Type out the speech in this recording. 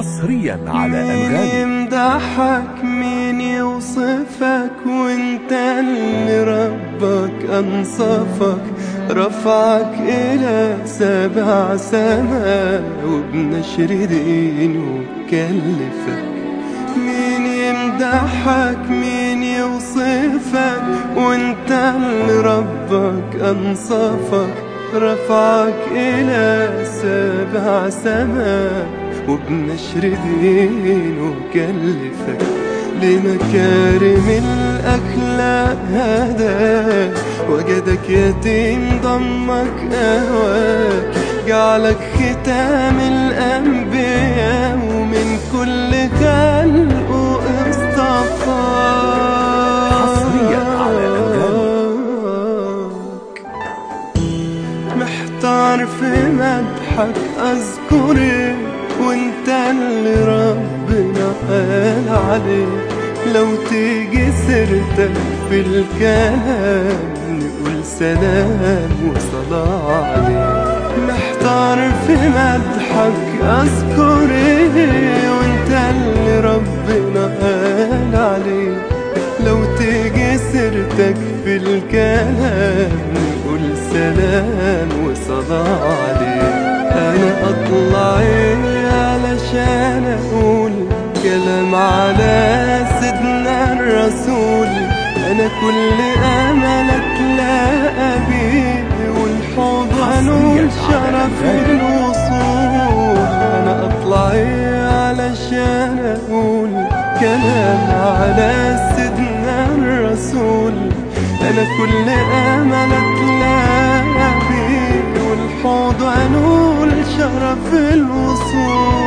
حصريا على أنغامي. يمدحك مين يوصفك وانت اللي ربك أنصفك، رفعك إلى 7 سما وبنشر دينه كلفك. مين يمدحك مين يوصفك وانت اللي ربك أنصفك، رفعك إلى 7 سما وبنشر دينه كلفك. لمكارم الأخلاق هداك، وجدك يتيم ضمك أهواك، جعلك ختام الأنبياء ومن كل خلقه اصطفاك. حصريا على أنغامي. محتار في مدحك أذكر إيه وانت اللي ربنا قال عليه، لو تيجي سيرتك في الكلام نقول سلام وصلاة عليه. محتار في مدحك أذكر إيه وانت اللي ربنا قال عليه، لو تيجي سيرتك في الكلام نقول سلام وصلاة عليه. أنا أطلع علشان أقول كلام على سيدنا الرسول، أنا كل أمل أتلاقى بيه والحوض والشرف الوصول. أنا أطلع علشان أقول كلام على سيدنا الرسول، أنا كل أمل أتلاقى بيه والحوض عنول شرف الوصول.